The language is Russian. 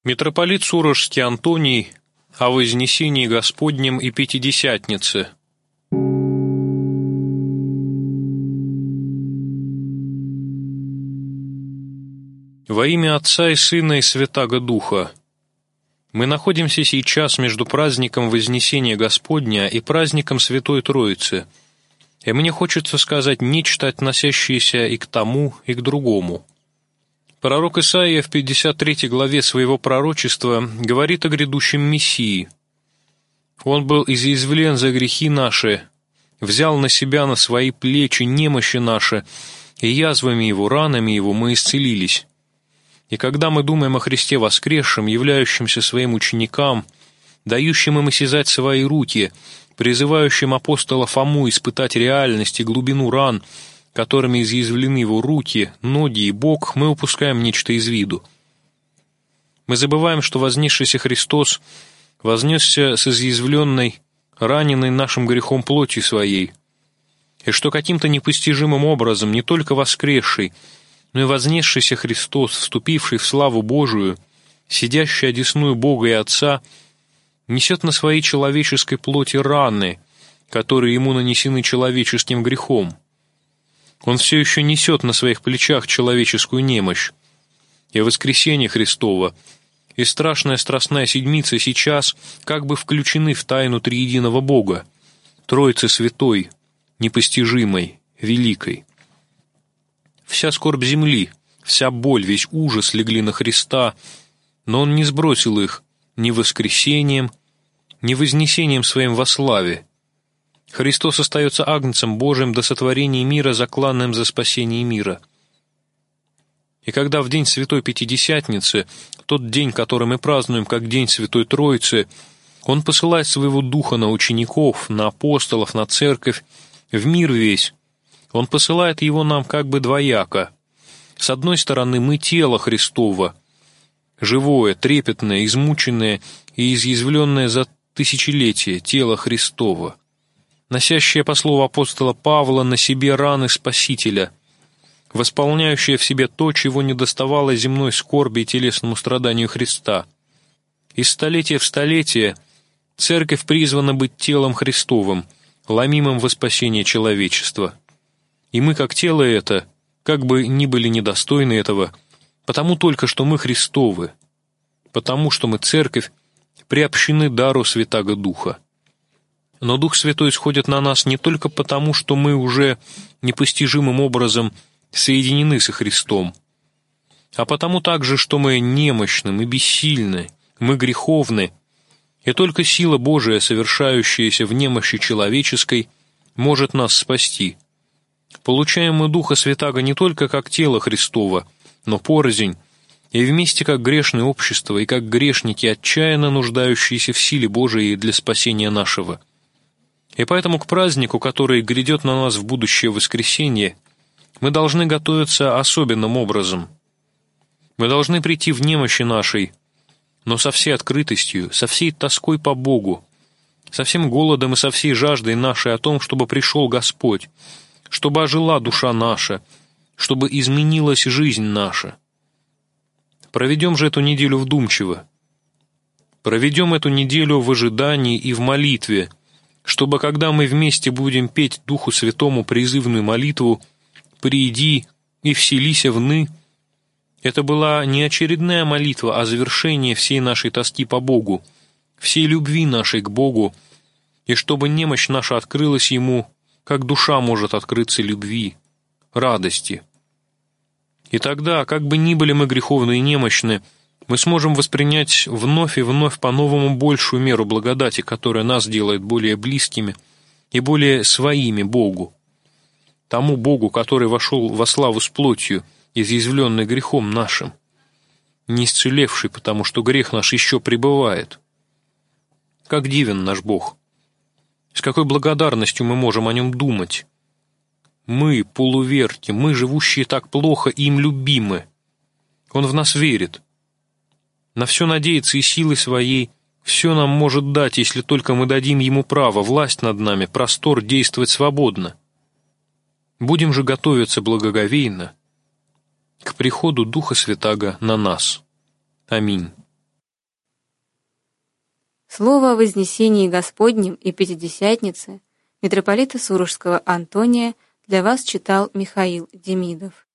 Митрополит Сурожский Антоний о Вознесении Господнем и Пятидесятнице. Во имя Отца и Сына и Святаго Духа. Мы находимся сейчас между праздником Вознесения Господня и праздником Святой Троицы, и мне хочется сказать нечто, относящееся и к тому, и к другому. Пророк Исаия в 53 главе своего пророчества говорит о грядущем Мессии. «Он был изъязвлен за грехи наши, взял на себя на свои плечи немощи наши, и язвами Его, ранами Его мы исцелились». И когда мы думаем о Христе воскресшем, являющемся своим ученикам, дающим им осязать свои руки, призывающим апостола Фому испытать реальность и глубину ран, которыми изъязвлены его руки, ноги и бок, мы упускаем нечто из виду. Мы забываем, что вознесшийся Христос вознесся с изъязвленной, раненной нашим грехом плотью своей, и что каким-то непостижимым образом не только воскресший, но и вознесшийся Христос, вступивший в славу Божию, сидящий одесную Бога и Отца, несет на своей человеческой плоти раны, которые ему нанесены человеческим грехом. Он все еще несет на своих плечах человеческую немощь. И воскресение Христово, и страшная страстная седмица сейчас как бы включены в тайну триединого Бога, Троицы Святой, непостижимой, великой. Вся скорбь земли, вся боль, весь ужас легли на Христа, но Он не сбросил их ни воскресением, ни вознесением Своим во славе. Христос остается Агнцем Божиим до сотворения мира, закланным за спасение мира. И когда в день Святой Пятидесятницы, тот день, который мы празднуем как День Святой Троицы, Он посылает Своего Духа на учеников, на апостолов, на церковь, в мир весь, Он посылает Его нам как бы двояко. С одной стороны, мы тело Христово, живое, трепетное, измученное и изъязвленное за тысячелетия тело Христово, носящее, по слову апостола Павла, на себе раны Спасителя, восполняющее в себе то, чего недоставало земной скорби и телесному страданию Христа. Из столетия в столетие Церковь призвана быть телом Христовым, ломимым во спасение человечества. И мы, как тело это, как бы ни были недостойны этого, потому только, что мы Христовы, потому что мы Церковь, приобщены дару Святаго Духа. Но Дух Святой сходит на нас не только потому, что мы уже непостижимым образом соединены со Христом, а потому также, что мы немощны, мы бессильны, мы греховны, и только сила Божия, совершающаяся в немощи человеческой, может нас спасти. Получаем мы Духа Святаго не только как тело Христово, но порознь, и вместе как грешное общество, и как грешники, отчаянно нуждающиеся в силе Божией для спасения нашего. И поэтому к празднику, который грядет на нас в будущее воскресенье, мы должны готовиться особенным образом. Мы должны прийти в немощи нашей, но со всей открытостью, со всей тоской по Богу, со всем голодом и со всей жаждой нашей о том, чтобы пришел Господь, чтобы ожила душа наша, чтобы изменилась жизнь наша. Проведем же эту неделю вдумчиво. Проведем эту неделю в ожидании и в молитве, чтобы, когда мы вместе будем петь Духу Святому призывную молитву «Прииди и вселися вны», это была не очередная молитва, а завершение всей нашей тоски по Богу, всей любви нашей к Богу, и чтобы немощь наша открылась Ему, как душа может открыться любви, радости. И тогда, как бы ни были мы греховны и немощны, мы сможем воспринять вновь и вновь по-новому большую меру благодати, которая нас делает более близкими и более своими Богу. Тому Богу, который вошел во славу с плотью, изъязвленный грехом нашим, не исцелевший, потому что грех наш еще пребывает. Как дивен наш Бог! С какой благодарностью мы можем о Нем думать! Мы, полуверки, мы, живущие так плохо, им любимы. Он в нас верит. На все надеется и силой своей все нам может дать, если только мы дадим Ему право, власть над нами, простор действовать свободно. Будем же готовиться благоговейно к приходу Духа Святаго на нас. Аминь. Слово о Вознесении Господнем и Пятидесятнице митрополита Сурожского Антония для вас читал Михаил Демидов.